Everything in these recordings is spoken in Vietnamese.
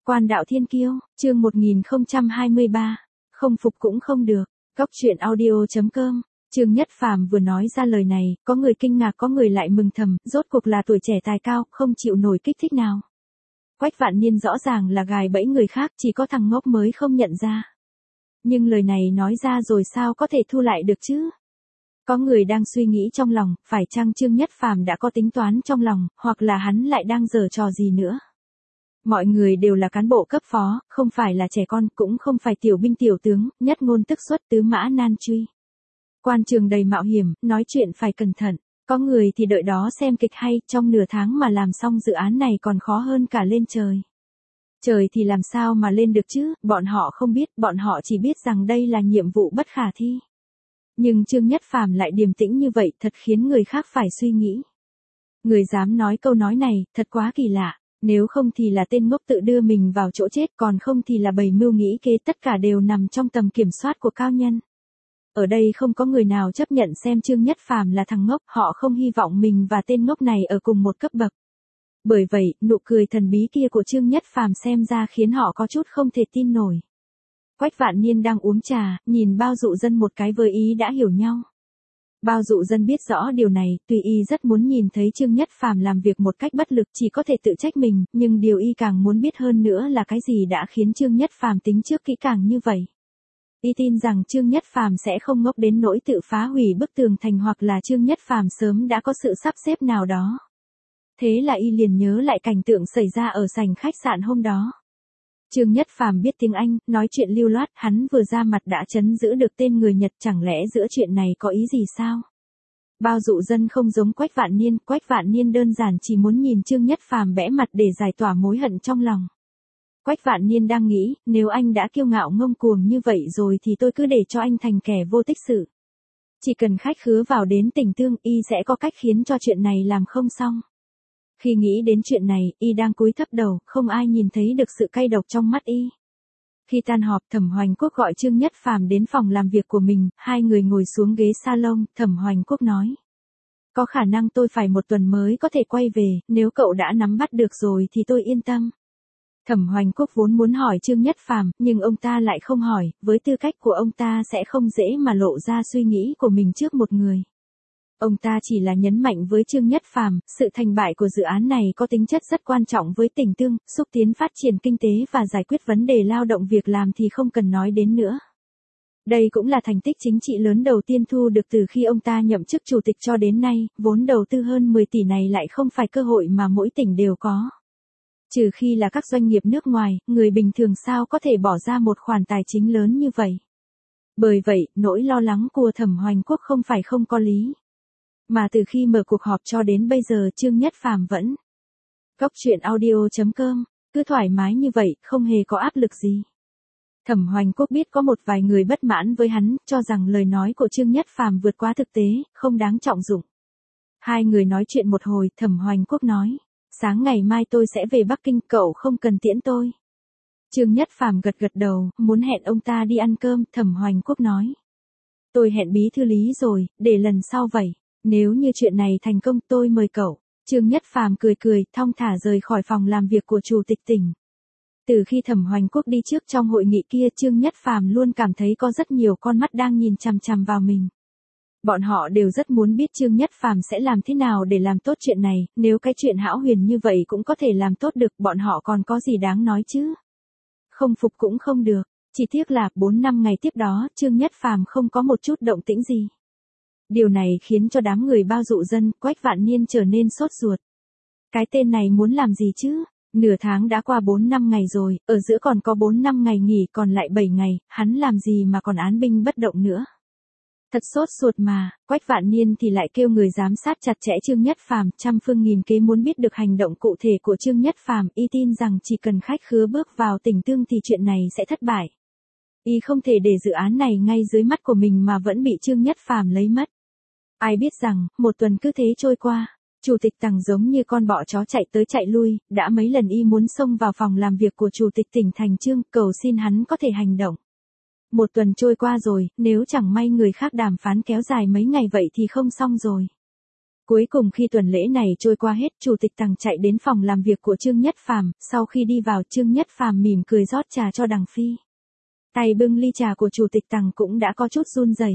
Quan đạo thiên kiêu, chương 1023. Không phục cũng không được. Góc truyện audio.com. Trương Nhất Phàm vừa nói ra lời này, có người kinh ngạc có người lại mừng thầm, rốt cuộc là tuổi trẻ tài cao, không chịu nổi kích thích nào. Quách Vạn Niên rõ ràng là gài bẫy người khác, chỉ có thằng ngốc mới không nhận ra. Nhưng lời này nói ra rồi sao có thể thu lại được chứ? Có người đang suy nghĩ trong lòng, phải chăng Trương Nhất Phàm đã có tính toán trong lòng, hoặc là hắn lại đang giở trò gì nữa? Mọi người đều là cán bộ cấp phó, không phải là trẻ con, cũng không phải tiểu binh tiểu tướng, nhất ngôn tức xuất tứ mã nan truy. Quan trường đầy mạo hiểm, nói chuyện phải cẩn thận. Có người thì đợi đó xem kịch hay, trong nửa tháng mà làm xong dự án này còn khó hơn cả lên trời. Trời thì làm sao mà lên được chứ, bọn họ không biết, bọn họ chỉ biết rằng đây là nhiệm vụ bất khả thi. Nhưng Trương Nhất Phàm lại điềm tĩnh như vậy, thật khiến người khác phải suy nghĩ. Người dám nói câu nói này, thật quá kỳ lạ. Nếu không thì là tên ngốc tự đưa mình vào chỗ chết, còn không thì là bầy mưu nghĩ kế, tất cả đều nằm trong tầm kiểm soát của cao nhân. Ở đây không có người nào chấp nhận xem Trương Nhất Phàm là thằng ngốc, họ không hy vọng mình và tên ngốc này ở cùng một cấp bậc. Bởi vậy, nụ cười thần bí kia của Trương Nhất Phàm xem ra khiến họ có chút không thể tin nổi. Quách Vạn Niên đang uống trà, nhìn Bao Dụ Dân một cái với ý đã hiểu nhau. Bao Dụ Dân biết rõ điều này, tuy y rất muốn nhìn thấy Trương Nhất Phàm làm việc một cách bất lực chỉ có thể tự trách mình, nhưng điều y càng muốn biết hơn nữa là cái gì đã khiến Trương Nhất Phàm tính trước kỹ càng như vậy. Y tin rằng Trương Nhất Phàm sẽ không ngốc đến nỗi tự phá hủy bức tường thành, hoặc là Trương Nhất Phàm sớm đã có sự sắp xếp nào đó. Thế là y liền nhớ lại cảnh tượng xảy ra ở sảnh khách sạn hôm đó. Trương Nhất Phàm biết tiếng Anh, nói chuyện lưu loát, hắn vừa ra mặt đã trấn giữ được tên người Nhật, chẳng lẽ giữa chuyện này có ý gì sao? Bao Dụ Dân không giống Quách Vạn Niên đơn giản chỉ muốn nhìn Trương Nhất Phàm bẽ mặt để giải tỏa mối hận trong lòng. Quách Vạn Niên đang nghĩ, nếu anh đã kiêu ngạo ngông cuồng như vậy rồi thì tôi cứ để cho anh thành kẻ vô tích sự. Chỉ cần khách khứa vào đến tình thương, y sẽ có cách khiến cho chuyện này làm không xong. Khi nghĩ đến chuyện này, y đang cúi thấp đầu, không ai nhìn thấy được sự cay độc trong mắt y. Khi tan họp, Thẩm Hoành Quốc gọi Trương Nhất Phàm đến phòng làm việc của mình, hai người ngồi xuống ghế salon, Thẩm Hoành Quốc nói. Có khả năng tôi phải một tuần mới có thể quay về, nếu cậu đã nắm bắt được rồi thì tôi yên tâm. Thẩm Hoành Quốc vốn muốn hỏi Trương Nhất Phàm, nhưng ông ta lại không hỏi, với tư cách của ông ta sẽ không dễ mà lộ ra suy nghĩ của mình trước một người. Ông ta chỉ là nhấn mạnh với Trương Nhất Phàm, sự thành bại của dự án này có tính chất rất quan trọng với tình thương, xúc tiến phát triển kinh tế và giải quyết vấn đề lao động việc làm thì không cần nói đến nữa. Đây cũng là thành tích chính trị lớn đầu tiên thu được từ khi ông ta nhậm chức chủ tịch cho đến nay, vốn đầu tư hơn 10 tỷ này lại không phải cơ hội mà mỗi tỉnh đều có. Trừ khi là các doanh nghiệp nước ngoài, người bình thường sao có thể bỏ ra một khoản tài chính lớn như vậy. Bởi vậy, nỗi lo lắng của Thẩm Hoành Quốc không phải không có lý. Mà từ khi mở cuộc họp cho đến bây giờ Trương Nhất Phàm vẫn góc truyện audio.com, cứ thoải mái như vậy, không hề có áp lực gì. Thẩm Hoành Quốc biết có một vài người bất mãn với hắn, cho rằng lời nói của Trương Nhất Phàm vượt quá thực tế, không đáng trọng dụng. Hai người nói chuyện một hồi, Thẩm Hoành Quốc nói, sáng ngày mai tôi sẽ về Bắc Kinh, cậu không cần tiễn tôi. Trương Nhất Phàm gật gật đầu, muốn hẹn ông ta đi ăn cơm, Thẩm Hoành Quốc nói. Tôi hẹn bí thư Lý rồi, để lần sau vậy. Nếu như chuyện này thành công tôi mời cậu. Trương Nhất Phàm cười cười, thong thả rời khỏi phòng làm việc của chủ tịch tỉnh. Từ khi Thẩm Hoành Quốc đi trước trong hội nghị kia, Trương Nhất Phàm luôn cảm thấy có rất nhiều con mắt đang nhìn chằm chằm vào mình. Bọn họ đều rất muốn biết Trương Nhất Phàm sẽ làm thế nào để làm tốt chuyện này, nếu cái chuyện hão huyền như vậy cũng có thể làm tốt được, bọn họ còn có gì đáng nói chứ. Không phục cũng không được, chỉ tiếc là 4-5 ngày tiếp đó, Trương Nhất Phàm không có một chút động tĩnh gì. Điều này khiến cho đám người Bao Dụ Dân, Quách Vạn Niên trở nên sốt ruột. Cái tên này muốn làm gì chứ? Nửa tháng đã qua 4-5 ngày rồi, ở giữa còn có 4-5 ngày nghỉ, còn lại 7 ngày, hắn làm gì mà còn án binh bất động nữa? Thật sốt ruột mà. Quách Vạn Niên thì lại kêu người giám sát chặt chẽ Trương Nhất Phàm, trăm phương nghìn kế muốn biết được hành động cụ thể của Trương Nhất Phàm, y tin rằng chỉ cần khách khứa bước vào tỉnh thương thì chuyện này sẽ thất bại. Y không thể để dự án này ngay dưới mắt của mình mà vẫn bị Trương Nhất Phàm lấy mất. Ai biết rằng, một tuần cứ thế trôi qua, chủ tịch Tằng giống như con bọ chó chạy tới chạy lui, đã mấy lần y muốn xông vào phòng làm việc của chủ tịch tỉnh Thành Trương, cầu xin hắn có thể hành động. Một tuần trôi qua rồi, nếu chẳng may người khác đàm phán kéo dài mấy ngày vậy thì không xong rồi. Cuối cùng khi tuần lễ này trôi qua hết, Chủ tịch Tằng chạy đến phòng làm việc của Trương Nhất Phàm, sau khi đi vào Trương Nhất Phàm mỉm cười rót trà cho Đằng Phi. Tay bưng ly trà của Chủ tịch Tằng cũng đã có chút run rẩy.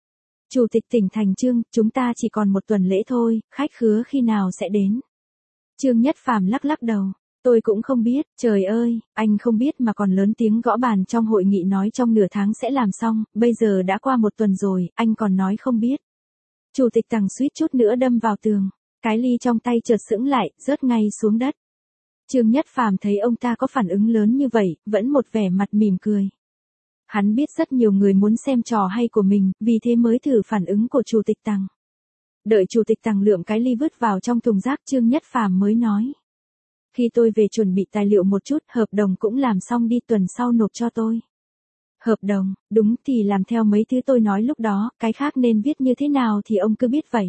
Chủ tịch tỉnh thành Trương, chúng ta chỉ còn một tuần lễ thôi, khách khứa khi nào sẽ đến? Trương Nhất Phàm lắc lắc đầu. Tôi cũng không biết, trời ơi, anh không biết mà còn lớn tiếng gõ bàn trong hội nghị nói trong nửa tháng sẽ làm xong, bây giờ đã qua một tuần rồi, anh còn nói không biết. Chủ tịch Tằng suýt chút nữa đâm vào tường, cái ly trong tay chợt sững lại, rớt ngay xuống đất. Trương Nhất Phàm thấy ông ta có phản ứng lớn như vậy, vẫn một vẻ mặt mỉm cười. Hắn biết rất nhiều người muốn xem trò hay của mình, vì thế mới thử phản ứng của Chủ tịch Tằng. Đợi Chủ tịch Tằng lượm cái ly vứt vào trong thùng rác, Trương Nhất Phàm mới nói. Khi tôi về chuẩn bị tài liệu một chút, hợp đồng cũng làm xong đi, tuần sau nộp cho tôi. Hợp đồng, đúng thì làm theo mấy thứ tôi nói lúc đó, cái khác nên viết như thế nào thì ông cứ biết vậy.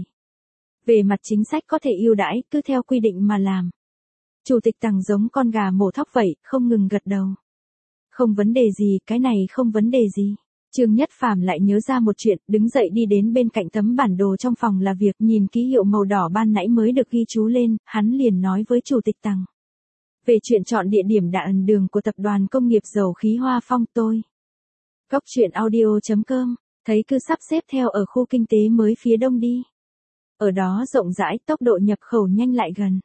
Về mặt chính sách có thể ưu đãi, cứ theo quy định mà làm. Chủ tịch Tằng giống con gà mổ thóc vậy, không ngừng gật đầu. Không vấn đề gì, cái này không vấn đề gì. Trương Nhất Phàm lại nhớ ra một chuyện, đứng dậy đi đến bên cạnh tấm bản đồ trong phòng là việc, nhìn ký hiệu màu đỏ ban nãy mới được ghi chú lên, hắn liền nói với Chủ tịch Tằng. Về chuyện chọn địa điểm đạ ẩn đường của tập đoàn công nghiệp dầu khí Hoa Phong tôi. Góc truyện audio.com, thấy cứ sắp xếp theo ở khu kinh tế mới phía đông đi. Ở đó rộng rãi, tốc độ nhập khẩu nhanh lại gần.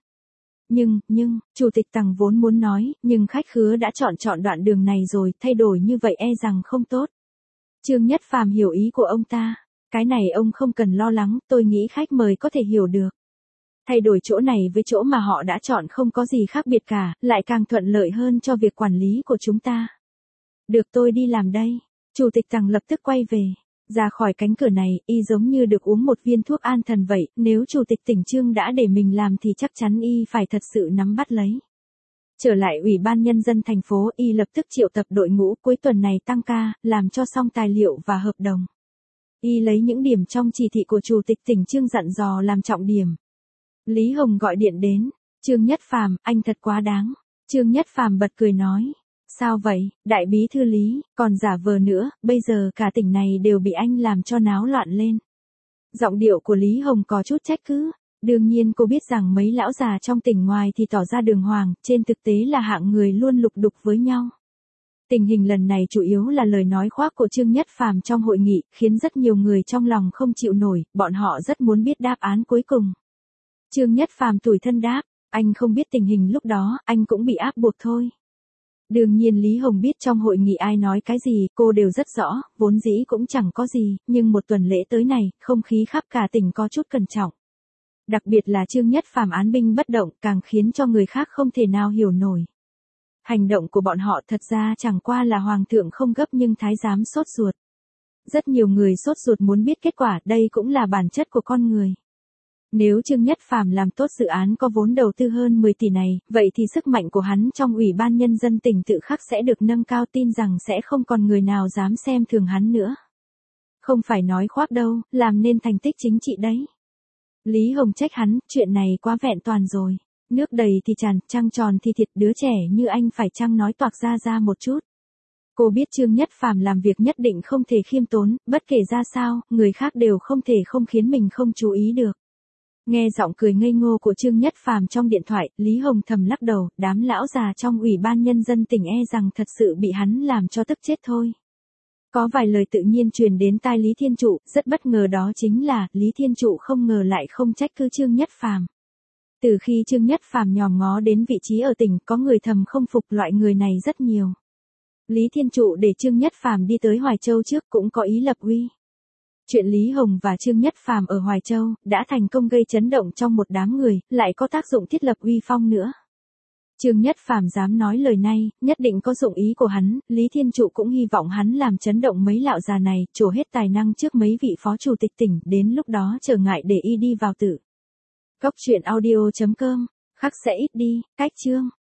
Nhưng, Chủ tịch Tằng vốn muốn nói, nhưng khách khứa đã chọn đoạn đường này rồi, thay đổi như vậy e rằng không tốt. Trương Nhất Phàm hiểu ý của ông ta. Cái này ông không cần lo lắng, tôi nghĩ khách mời có thể hiểu được. Thay đổi chỗ này với chỗ mà họ đã chọn không có gì khác biệt cả, lại càng thuận lợi hơn cho việc quản lý của chúng ta. Được, tôi đi làm đây. Chủ tịch Tằng lập tức quay về. Ra khỏi cánh cửa này, y giống như được uống một viên thuốc an thần vậy, nếu Chủ tịch tỉnh Trương đã để mình làm thì chắc chắn y phải thật sự nắm bắt lấy. Trở lại Ủy ban Nhân dân thành phố, y lập tức triệu tập đội ngũ cuối tuần này tăng ca, làm cho xong tài liệu và hợp đồng. Y lấy những điểm trong chỉ thị của Chủ tịch tỉnh Trương dặn dò làm trọng điểm. Lý Hồng gọi điện đến. Trương Nhất Phàm, anh thật quá đáng. Trương Nhất Phàm bật cười nói. Sao vậy, đại bí thư Lý, còn giả vờ nữa, bây giờ cả tỉnh này đều bị anh làm cho náo loạn lên. Giọng điệu của Lý Hồng có chút trách cứ. Đương nhiên cô biết rằng mấy lão già trong tỉnh ngoài thì tỏ ra đường hoàng, trên thực tế là hạng người luôn lục đục với nhau. Tình hình lần này chủ yếu là lời nói khoác của Trương Nhất Phàm trong hội nghị, khiến rất nhiều người trong lòng không chịu nổi, bọn họ rất muốn biết đáp án cuối cùng. Trương Nhất Phàm tủi thân đáp, anh không biết tình hình lúc đó, anh cũng bị áp buộc thôi. Đương nhiên Lý Hồng biết trong hội nghị ai nói cái gì, cô đều rất rõ, vốn dĩ cũng chẳng có gì, nhưng một tuần lễ tới này, không khí khắp cả tỉnh có chút cẩn trọng. Đặc biệt là Trương Nhất Phàm án binh bất động càng khiến cho người khác không thể nào hiểu nổi. Hành động của bọn họ thật ra chẳng qua là hoàng thượng không gấp nhưng thái giám sốt ruột. Rất nhiều người sốt ruột muốn biết kết quả, đây cũng là bản chất của con người. Nếu Trương Nhất Phàm làm tốt dự án có vốn đầu tư hơn 10 tỷ này, vậy thì sức mạnh của hắn trong Ủy ban Nhân dân tỉnh tự khắc sẽ được nâng cao, tin rằng sẽ không còn người nào dám xem thường hắn nữa. Không phải nói khoác đâu, làm nên thành tích chính trị đấy. Lý Hồng trách hắn, chuyện này quá vẹn toàn rồi. Nước đầy thì tràn, trăng tròn thì thiệt, đứa trẻ như anh phải chăng nói toạc ra một chút. Cô biết Trương Nhất Phàm làm việc nhất định không thể khiêm tốn, bất kể ra sao, người khác đều không thể không khiến mình không chú ý được. Nghe giọng cười ngây ngô của Trương Nhất Phàm trong điện thoại, Lý Hồng thầm lắc đầu, đám lão già trong Ủy ban Nhân dân tỉnh e rằng thật sự bị hắn làm cho tức chết thôi. Có vài lời tự nhiên truyền đến tai Lý Thiên Trụ, rất bất ngờ đó chính là, Lý Thiên Trụ không ngờ lại không trách cứ Trương Nhất Phàm. Từ khi Trương Nhất Phàm nhòm ngó đến vị trí ở tỉnh, có người thầm không phục loại người này rất nhiều. Lý Thiên Trụ để Trương Nhất Phàm đi tới Hoài Châu trước cũng có ý lập uy. Chuyện Lý Hồng và Trương Nhất Phàm ở Hoài Châu đã thành công gây chấn động trong một đám người, lại có tác dụng thiết lập uy phong nữa. Trương Nhất Phàm dám nói lời này, nhất định có dụng ý của hắn, Lý Thiên Trụ cũng hy vọng hắn làm chấn động mấy lão già này, trổ hết tài năng trước mấy vị phó chủ tịch tỉnh, đến lúc đó trở ngại để y đi vào tử. Góc truyện audio.com, khắc sẽ ít đi, cách chương.